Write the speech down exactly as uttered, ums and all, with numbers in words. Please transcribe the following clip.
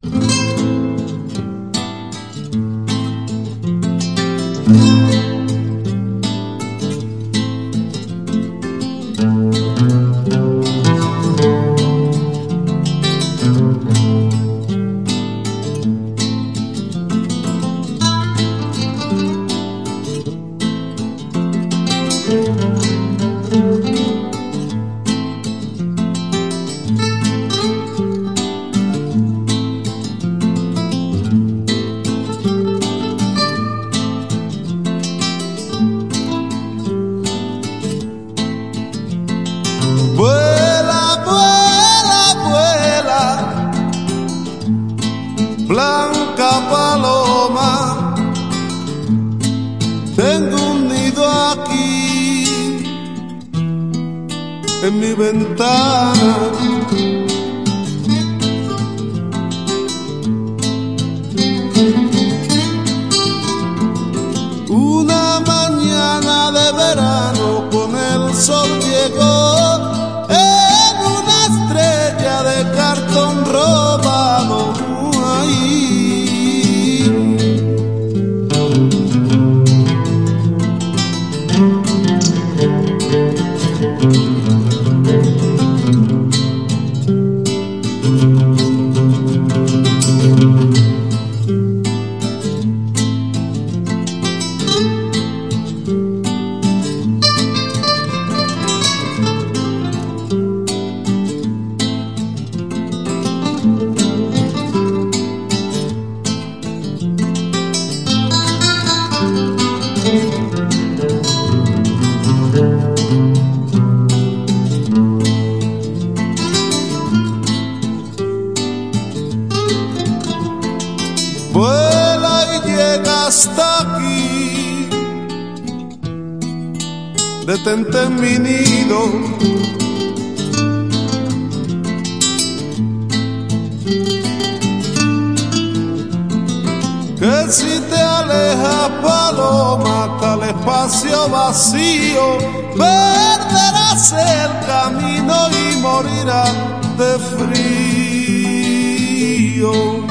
Vuela, vuela, vuela, blanca paloma, tengo un nido aquí en mi ventana. Una mañana de verano con el sol llegó en una estrella de cartón robado. Ay. Vuela y llega hasta aquí, detente en mi nido, que si te alejas, paloma, tal espacio vacío, perderás el camino y morirás de frío.